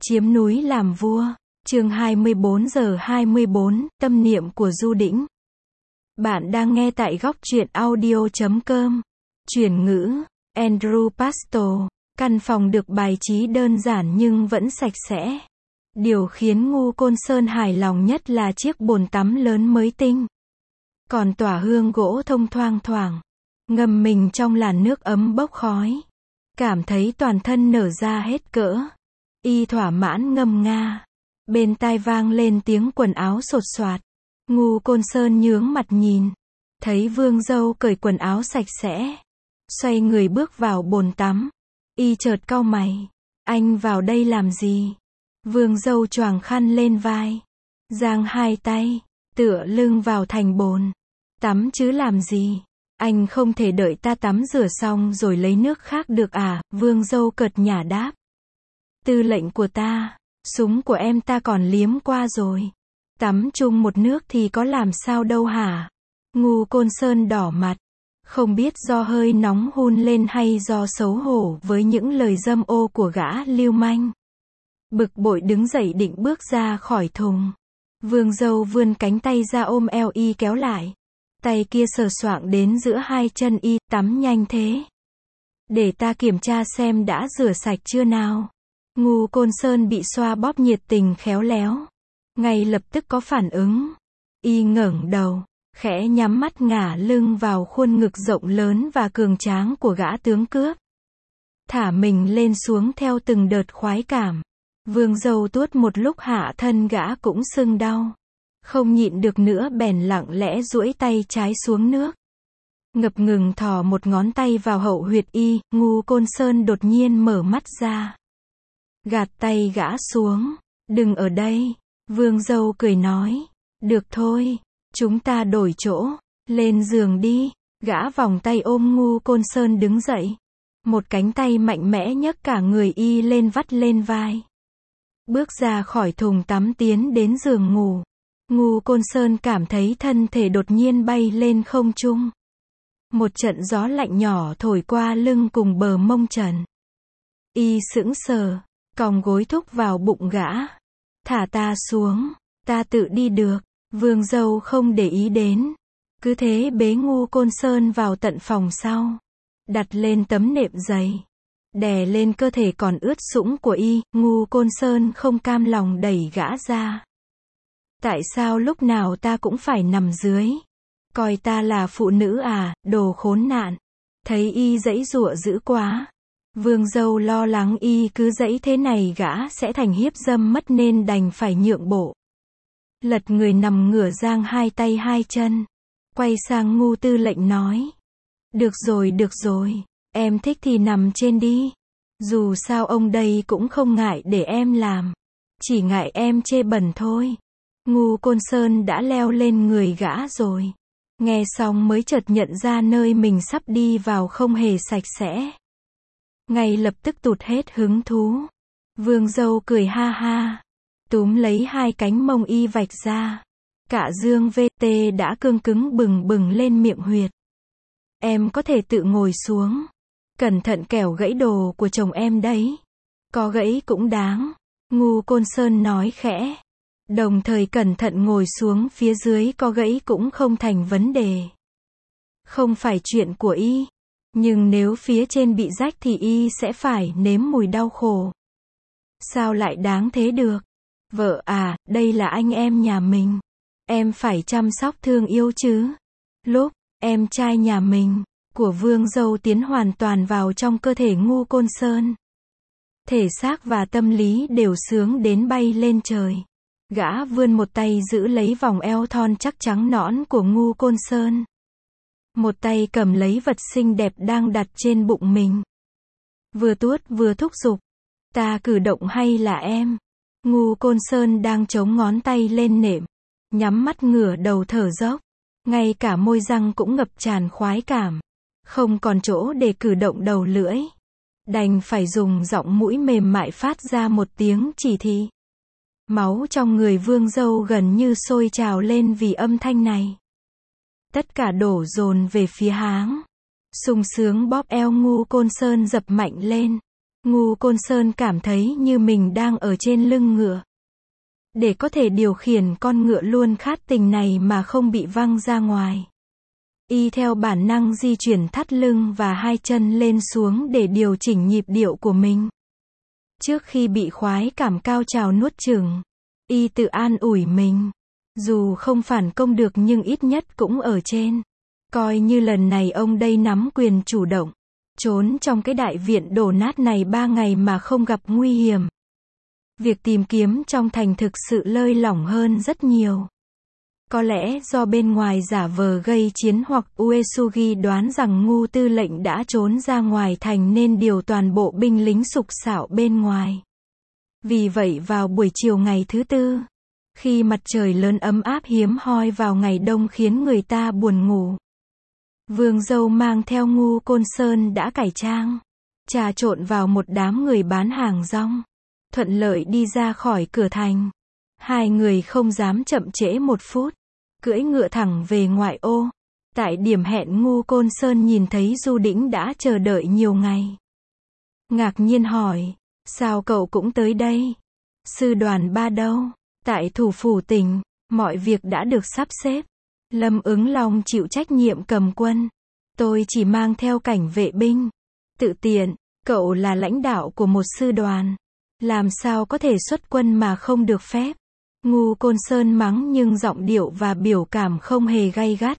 Chiếm núi làm vua. Chương 24 giờ 24, tâm niệm của Du Đĩnh. Bạn đang nghe tại góc truyện audio.com. Chuyển ngữ, Andrew Pasto. Căn phòng được bài trí đơn giản nhưng vẫn sạch sẽ. Điều khiến Ngu Côn Sơn hài lòng nhất là chiếc bồn tắm lớn mới tinh. Còn tỏa hương gỗ thông thoang thoảng. Ngâm mình trong làn nước ấm bốc khói. Cảm thấy toàn thân nở ra hết cỡ. Y thỏa mãn ngâm nga. Bên tai vang lên tiếng quần áo sột soạt. Ngu Côn Sơn nhướng mặt nhìn. Thấy Vương Dâu cởi quần áo sạch sẽ. Xoay người bước vào bồn tắm. Y chợt cau mày. Anh vào đây làm gì? Vương Dâu choàng khăn lên vai. Giang hai tay. Tựa lưng vào thành bồn. Tắm chứ làm gì? Anh không thể đợi ta tắm rửa xong rồi lấy nước khác được à? Vương Dâu cợt nhả đáp. Tư lệnh của ta, súng của em ta còn liếm qua rồi. Tắm chung một nước thì có làm sao đâu hả? Ngu Côn Sơn đỏ mặt. Không biết do hơi nóng hun lên hay do xấu hổ với những lời dâm ô của gã lưu manh. Bực bội đứng dậy định bước ra khỏi thùng. Vương Dâu vươn cánh tay ra ôm eo y kéo lại. Tay kia sờ soạng đến giữa hai chân y, tắm nhanh thế. Để ta kiểm tra xem đã rửa sạch chưa nào. Ngu Côn Sơn bị xoa bóp nhiệt tình khéo léo. Ngay lập tức có phản ứng. Y ngẩng đầu, khẽ nhắm mắt ngả lưng vào khuôn ngực rộng lớn và cường tráng của gã tướng cướp. Thả mình lên xuống theo từng đợt khoái cảm. Vương Dâu tuốt một lúc hạ thân gã cũng sưng đau. Không nhịn được nữa bèn lặng lẽ duỗi tay trái xuống nước. Ngập ngừng thò một ngón tay vào hậu huyệt y, Ngu Côn Sơn đột nhiên mở mắt ra. Gạt tay gã xuống. Đừng ở đây. Vương Dâu cười nói. Được thôi. Chúng ta đổi chỗ. Lên giường đi. Gã vòng tay ôm Ngu Côn Sơn đứng dậy. Một cánh tay mạnh mẽ nhấc cả người y lên vắt lên vai. Bước ra khỏi thùng tắm tiến đến giường ngủ. Ngu Côn Sơn cảm thấy thân thể đột nhiên bay lên không trung. Một trận gió lạnh nhỏ thổi qua lưng cùng bờ mông trần. Y sững sờ. Còng gối thúc vào bụng gã. Thả ta xuống. Ta tự đi được. Vương Dâu không để ý đến. Cứ thế bế Ngu Côn Sơn vào tận phòng sau. Đặt lên tấm nệm dày. Đè lên cơ thể còn ướt sũng của y. Ngu Côn Sơn không cam lòng đẩy gã ra. Tại sao lúc nào ta cũng phải nằm dưới? Coi ta là phụ nữ à, đồ khốn nạn. Thấy y giãy giụa dữ quá. Vương Dâu lo lắng y cứ giãy thế này gã sẽ thành hiếp dâm mất nên đành phải nhượng bộ. Lật người nằm ngửa giang hai tay hai chân. Quay sang Ngu tư lệnh nói. Được rồi, em thích thì nằm trên đi. Dù sao ông đây cũng không ngại để em làm. Chỉ ngại em chê bẩn thôi. Ngu Côn Sơn đã leo lên người gã rồi. Nghe xong mới chợt nhận ra nơi mình sắp đi vào không hề sạch sẽ. Ngay lập tức tụt hết hứng thú. Vương Dâu cười ha ha. Túm lấy hai cánh mông y vạch ra. Cả dương VT đã cương cứng bừng bừng lên miệng huyệt. Em có thể tự ngồi xuống. Cẩn thận kẻo gãy đồ của chồng em đấy. Có gãy cũng đáng. Ngu Côn Sơn nói khẽ. Đồng thời cẩn thận ngồi xuống phía dưới có gãy cũng không thành vấn đề. Không phải chuyện của y. Nhưng nếu phía trên bị rách thì y sẽ phải nếm mùi đau khổ. Sao lại đáng thế được? Vợ à, đây là anh em nhà mình. Em phải chăm sóc thương yêu chứ. Lúc, em trai nhà mình, của Vương Dâu tiến hoàn toàn vào trong cơ thể Ngu Côn Sơn. Thể xác và tâm lý đều sướng đến bay lên trời. Gã vươn một tay giữ lấy vòng eo thon chắc trắng nõn của Ngu Côn Sơn. Một tay cầm lấy vật xinh đẹp đang đặt trên bụng mình. Vừa tuốt vừa thúc giục. Ta cử động hay là em? Ngu Côn Sơn đang chống ngón tay lên nệm. Nhắm mắt ngửa đầu thở dốc. Ngay cả môi răng cũng ngập tràn khoái cảm. Không còn chỗ để cử động đầu lưỡi. Đành phải dùng giọng mũi mềm mại phát ra một tiếng chỉ thị. Máu trong người Vương Dâu gần như sôi trào lên vì âm thanh này. Tất cả đổ dồn về phía háng. Sung sướng bóp eo Ngu Côn Sơn dập mạnh lên. Ngu Côn Sơn cảm thấy như mình đang ở trên lưng ngựa. Để có thể điều khiển con ngựa luôn khát tình này mà không bị văng ra ngoài. Y theo bản năng di chuyển thắt lưng và hai chân lên xuống để điều chỉnh nhịp điệu của mình. Trước khi bị khoái cảm cao trào nuốt chửng, Y tự an ủi mình. Dù không phản công được nhưng ít nhất cũng ở trên. Coi như lần này ông đây nắm quyền chủ động. Trốn trong cái đại viện đổ nát này 3 ngày mà không gặp nguy hiểm. Việc tìm kiếm trong thành thực sự lơi lỏng hơn rất nhiều. Có lẽ do bên ngoài giả vờ gây chiến hoặc Uesugi đoán rằng Ngu tư lệnh đã trốn ra ngoài thành nên điều toàn bộ binh lính sục sạo bên ngoài. Vì vậy vào buổi chiều ngày thứ tư, khi mặt trời lớn ấm áp hiếm hoi vào ngày đông khiến người ta buồn ngủ, Vương Dâu mang theo Ngu Côn Sơn đã cải trang, trà trộn vào một đám người bán hàng rong, thuận lợi đi ra khỏi cửa thành. Hai người không dám chậm trễ một phút, cưỡi ngựa thẳng về ngoại ô. Tại điểm hẹn Ngu Côn Sơn nhìn thấy Du Đĩnh đã chờ đợi nhiều ngày. Ngạc nhiên hỏi, sao cậu cũng tới đây? Sư đoàn 3 đâu? Tại thủ phủ tỉnh, mọi việc đã được sắp xếp. Lâm Ứng Long chịu trách nhiệm cầm quân. Tôi chỉ mang theo cảnh vệ binh. Tự tiện, cậu là lãnh đạo của một sư đoàn. Làm sao có thể xuất quân mà không được phép? Ngu Côn Sơn mắng nhưng giọng điệu và biểu cảm không hề gay gắt.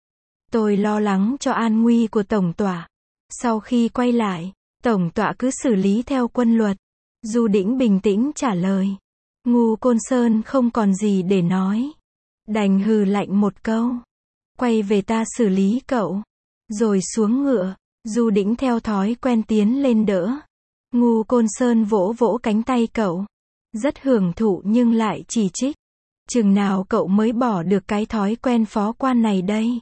Tôi lo lắng cho an nguy của tổng tọa. Sau khi quay lại, tổng tọa cứ xử lý theo quân luật. Du Đĩnh bình tĩnh trả lời. Ngu Côn Sơn không còn gì để nói. Đành hừ lạnh một câu. Quay về ta xử lý cậu. Rồi xuống ngựa, Du Đĩnh theo thói quen tiến lên đỡ. Ngu Côn Sơn vỗ vỗ cánh tay cậu. Rất hưởng thụ nhưng lại chỉ trích. Chừng nào cậu mới bỏ được cái thói quen phó quan này đây?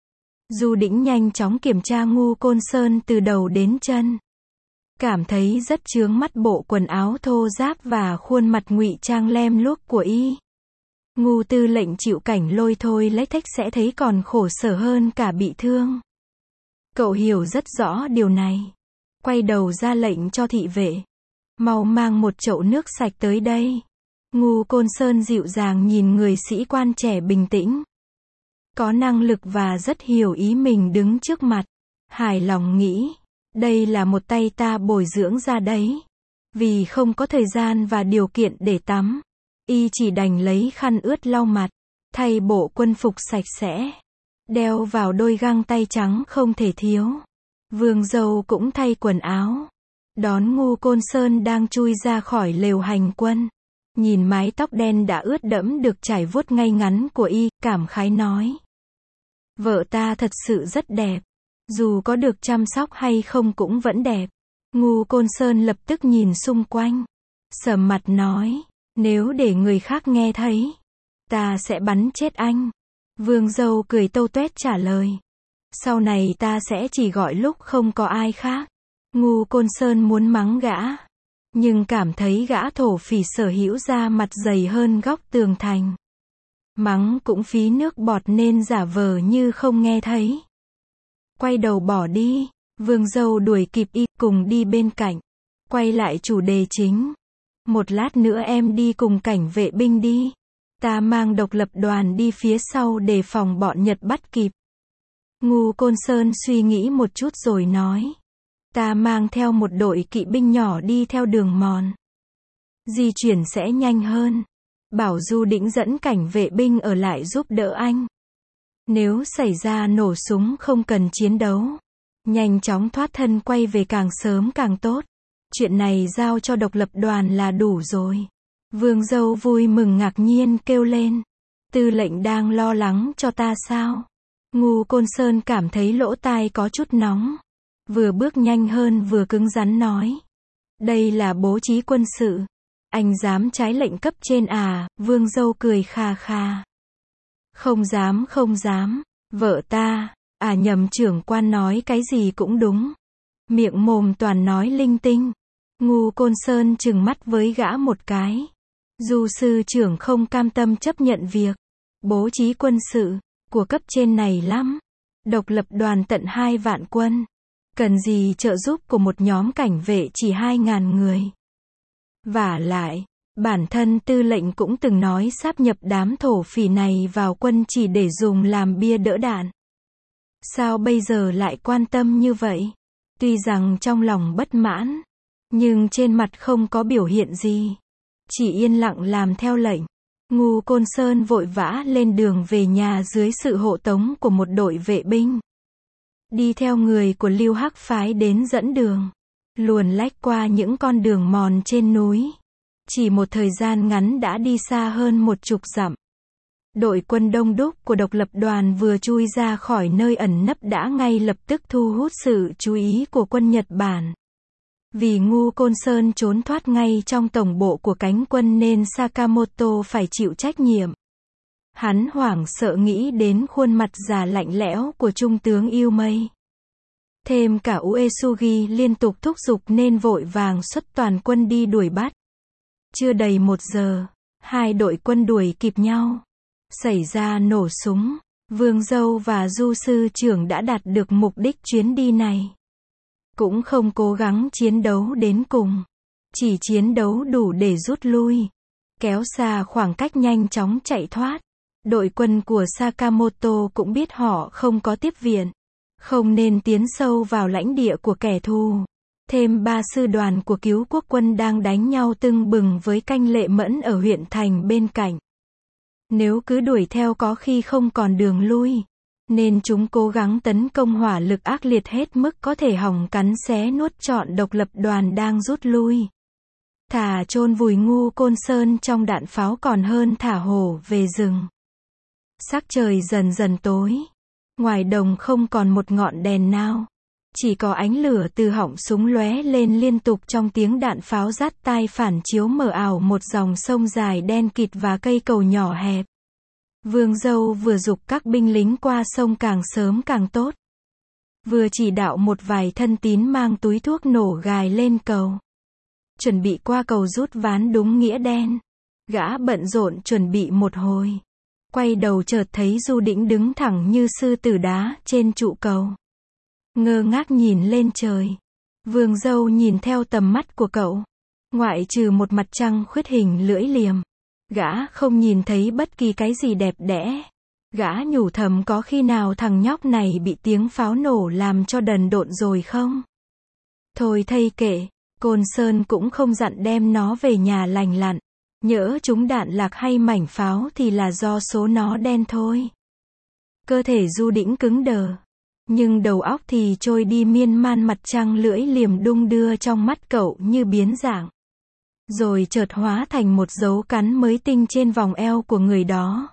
Du Đĩnh nhanh chóng kiểm tra Ngu Côn Sơn từ đầu đến chân. Cảm thấy rất chướng mắt bộ quần áo thô ráp và khuôn mặt ngụy trang lem luốc của y. Ngu tư lệnh chịu cảnh lôi thôi lếch thếch sẽ thấy còn khổ sở hơn cả bị thương. Cậu hiểu rất rõ điều này. Quay đầu ra lệnh cho thị vệ. Mau mang một chậu nước sạch tới đây. Ngu Côn Sơn dịu dàng nhìn người sĩ quan trẻ bình tĩnh. Có năng lực và rất hiểu ý mình đứng trước mặt. Hài lòng nghĩ. Đây là một tay ta bồi dưỡng ra đấy. Vì không có thời gian và điều kiện để tắm, y chỉ đành lấy khăn ướt lau mặt, thay bộ quân phục sạch sẽ, đeo vào đôi găng tay trắng không thể thiếu. Vương Dâu cũng thay quần áo, đón Ngu Côn Sơn đang chui ra khỏi lều hành quân. Nhìn mái tóc đen đã ướt đẫm được trải vuốt ngay ngắn của y, cảm khái nói. Vợ ta thật sự rất đẹp. Dù có được chăm sóc hay không cũng vẫn đẹp. Ngu Côn Sơn lập tức nhìn xung quanh. Sầm mặt nói. Nếu để người khác nghe thấy, ta sẽ bắn chết anh. Vương Dâu cười tâu tuét trả lời. Sau này ta sẽ chỉ gọi lúc không có ai khác. Ngu Côn Sơn muốn mắng gã. Nhưng cảm thấy gã thổ phỉ sở hữu da mặt dày hơn góc tường thành. Mắng cũng phí nước bọt nên giả vờ như không nghe thấy. Quay đầu bỏ đi, Vương Dâu đuổi kịp y, cùng đi bên cạnh. Quay lại chủ đề chính. Một lát nữa em đi cùng cảnh vệ binh đi. Ta mang độc lập đoàn đi phía sau để phòng bọn Nhật bắt kịp. Ngu Côn Sơn suy nghĩ một chút rồi nói. Ta mang theo một đội kỵ binh nhỏ đi theo đường mòn. Di chuyển sẽ nhanh hơn. Bảo Du Đĩnh dẫn cảnh vệ binh ở lại giúp đỡ anh. Nếu xảy ra nổ súng không cần chiến đấu. Nhanh chóng thoát thân quay về càng sớm càng tốt. Chuyện này giao cho độc lập đoàn là đủ rồi. Vương Dâu vui mừng ngạc nhiên kêu lên. Tư lệnh đang lo lắng cho ta sao? Ngu Côn Sơn cảm thấy lỗ tai có chút nóng. Vừa bước nhanh hơn vừa cứng rắn nói. Đây là bố trí quân sự. Anh dám trái lệnh cấp trên à? Vương Dâu cười kha kha. Không dám không dám. Vợ ta, à nhầm, trưởng quan nói cái gì cũng đúng. Miệng mồm toàn nói linh tinh. Ngu Côn Sơn trừng mắt với gã một cái. Du sư trưởng không cam tâm chấp nhận việc bố trí quân sự của cấp trên này lắm. Độc lập đoàn tận 2 vạn quân. Cần gì trợ giúp của một nhóm cảnh vệ chỉ 2.000 người. Vả lại, bản thân tư lệnh cũng từng nói sáp nhập đám thổ phỉ này vào quân chỉ để dùng làm bia đỡ đạn. Sao bây giờ lại quan tâm như vậy? Tuy rằng trong lòng bất mãn, nhưng trên mặt không có biểu hiện gì. Chỉ yên lặng làm theo lệnh. Ngu Côn Sơn vội vã lên đường về nhà dưới sự hộ tống của một đội vệ binh. Đi theo người của Lưu Hắc phái đến dẫn đường. Luồn lách qua những con đường mòn trên núi. Chỉ một thời gian ngắn đã đi xa hơn 10 dặm. Đội quân đông đúc của độc lập đoàn vừa chui ra khỏi nơi ẩn nấp đã ngay lập tức thu hút sự chú ý của quân Nhật Bản. Vì Ngu Côn Sơn trốn thoát ngay trong tổng bộ của cánh quân nên Sakamoto phải chịu trách nhiệm. Hắn hoảng sợ nghĩ đến khuôn mặt già lạnh lẽo của Trung tướng Iwamei. Thêm cả Uesugi liên tục thúc giục nên vội vàng xuất toàn quân đi đuổi bắt. Chưa đầy 1 giờ, hai đội quân đuổi kịp nhau. Xảy ra nổ súng, Vương Dâu và Du sư trưởng đã đạt được mục đích chuyến đi này. Cũng không cố gắng chiến đấu đến cùng. Chỉ chiến đấu đủ để rút lui. Kéo xa khoảng cách nhanh chóng chạy thoát. Đội quân của Sakamoto cũng biết họ không có tiếp viện. Không nên tiến sâu vào lãnh địa của kẻ thù. Thêm 3 sư đoàn của cứu quốc quân đang đánh nhau tưng bừng với canh Lệ Mẫn ở huyện thành bên cạnh. Nếu cứ đuổi theo có khi không còn đường lui. Nên chúng cố gắng tấn công hỏa lực ác liệt hết mức có thể hòng cắn xé nuốt trọn độc lập đoàn đang rút lui. Thà chôn vùi Ngu Côn Sơn trong đạn pháo còn hơn thả hổ về rừng. Sắc trời dần dần tối. Ngoài đồng không còn một ngọn đèn nào. Chỉ có ánh lửa từ họng súng lóe lên liên tục trong tiếng đạn pháo rát tai phản chiếu mờ ảo một dòng sông dài đen kịt và cây cầu nhỏ hẹp. Vương Dâu vừa giục các binh lính qua sông càng sớm càng tốt. Vừa chỉ đạo một vài thân tín mang túi thuốc nổ gài lên cầu. Chuẩn bị qua cầu rút ván đúng nghĩa đen. Gã bận rộn chuẩn bị một hồi. Quay đầu chợt thấy Du Đĩnh đứng thẳng như sư tử đá trên trụ cầu. Ngơ ngác nhìn lên trời. Vương Dâu nhìn theo tầm mắt của cậu. Ngoại trừ một mặt trăng khuyết hình lưỡi liềm. Gã không nhìn thấy bất kỳ cái gì đẹp đẽ. Gã nhủ thầm có khi nào thằng nhóc này bị tiếng pháo nổ làm cho đần độn rồi không? Thôi thây kệ, Côn Sơn cũng không dặn đem nó về nhà lành lặn. Nhỡ chúng đạn lạc hay mảnh pháo thì là do số nó đen thôi. Cơ thể Du Đĩnh cứng đờ. Nhưng đầu óc thì trôi đi miên man, mặt trăng lưỡi liềm đung đưa trong mắt cậu như biến dạng. Rồi chợt hóa thành một dấu cắn mới tinh trên vòng eo của người đó.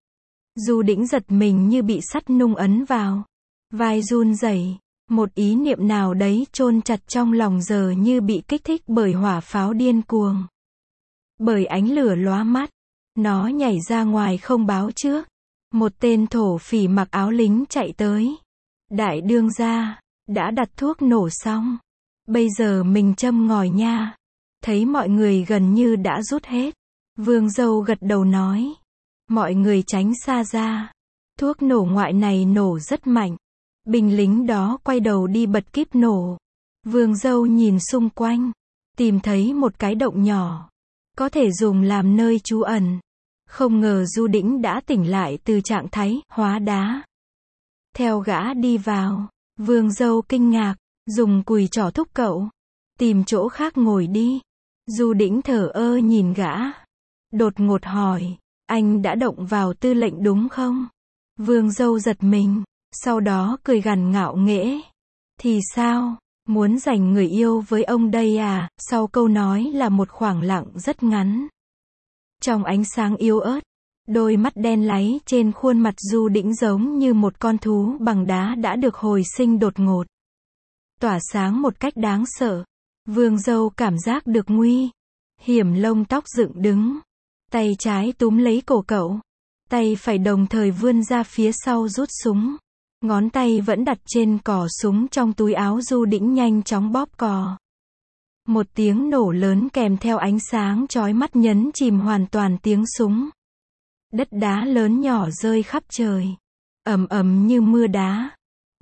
Du Đĩnh giật mình như bị sắt nung ấn vào. Vai run rẩy, một ý niệm nào đấy chôn chặt trong lòng giờ như bị kích thích bởi hỏa pháo điên cuồng. Bởi ánh lửa lóa mắt, nó nhảy ra ngoài không báo trước. Một tên thổ phỉ mặc áo lính chạy tới. Đại đương gia, đã đặt thuốc nổ xong. Bây giờ mình châm ngòi nha. Thấy mọi người gần như đã rút hết. Vương Dâu gật đầu nói. Mọi người tránh xa ra. Thuốc nổ ngoại này nổ rất mạnh. Binh lính đó quay đầu đi bật kíp nổ. Vương Dâu nhìn xung quanh. Tìm thấy một cái động nhỏ. Có thể dùng làm nơi trú ẩn. Không ngờ Du Đĩnh đã tỉnh lại từ trạng thái hóa đá. Theo gã đi vào. Vương Dâu kinh ngạc. Dùng cùi trỏ thúc cậu. Tìm chỗ khác ngồi đi. Du Đĩnh thở ơ nhìn gã. Đột ngột hỏi. Anh đã động vào tư lệnh đúng không? Vương Dâu giật mình. Sau đó cười gằn ngạo nghễ. Thì sao? Muốn giành người yêu với ông đây à? Sau câu nói là một khoảng lặng rất ngắn. Trong ánh sáng yếu ớt. Đôi mắt đen láy trên khuôn mặt Du Đĩnh giống như một con thú bằng đá đã được hồi sinh đột ngột. Tỏa sáng một cách đáng sợ. Vương Dâu cảm giác được nguy hiểm, lông tóc dựng đứng. Tay trái túm lấy cổ cậu. Tay phải đồng thời vươn ra phía sau rút súng. Ngón tay vẫn đặt trên cò súng trong túi áo Du Đĩnh nhanh chóng bóp cò. Một tiếng nổ lớn kèm theo ánh sáng chói mắt nhấn chìm hoàn toàn tiếng súng. Đất đá lớn nhỏ rơi khắp trời. Ầm ầm như mưa đá.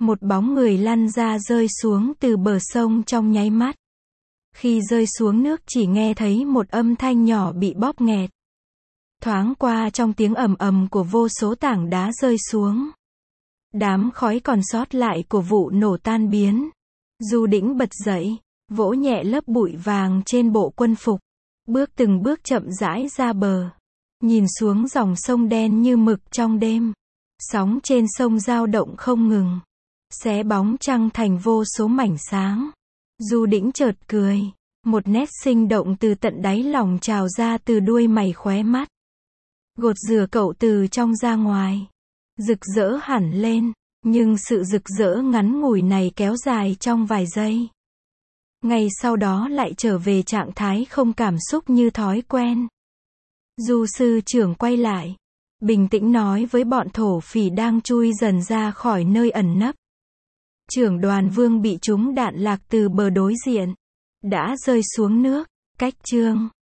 Một bóng người lăn ra rơi xuống từ bờ sông trong nháy mắt. Khi rơi xuống nước chỉ nghe thấy một âm thanh nhỏ bị bóp nghẹt. Thoáng qua trong tiếng ầm ầm của vô số tảng đá rơi xuống. Đám khói còn sót lại của vụ nổ tan biến. Du Đĩnh bật dậy, vỗ nhẹ lớp bụi vàng trên bộ quân phục. Bước từng bước chậm rãi ra bờ. Nhìn xuống dòng sông đen như mực trong đêm. Sóng trên sông dao động không ngừng. Xé bóng trăng thành vô số mảnh sáng. Du Đĩnh chợt cười. Một nét sinh động từ tận đáy lòng trào ra từ đuôi mày khóe mắt. Gột rửa cậu từ trong ra ngoài. Rực rỡ hẳn lên. Nhưng sự rực rỡ ngắn ngủi này kéo dài trong vài giây. Ngay sau đó lại trở về trạng thái không cảm xúc như thói quen. Du sư trưởng quay lại. Bình tĩnh nói với bọn thổ phỉ đang chui dần ra khỏi nơi ẩn nấp. Trưởng đoàn Vương bị trúng đạn lạc từ bờ đối diện. Đã rơi xuống nước. Cách chương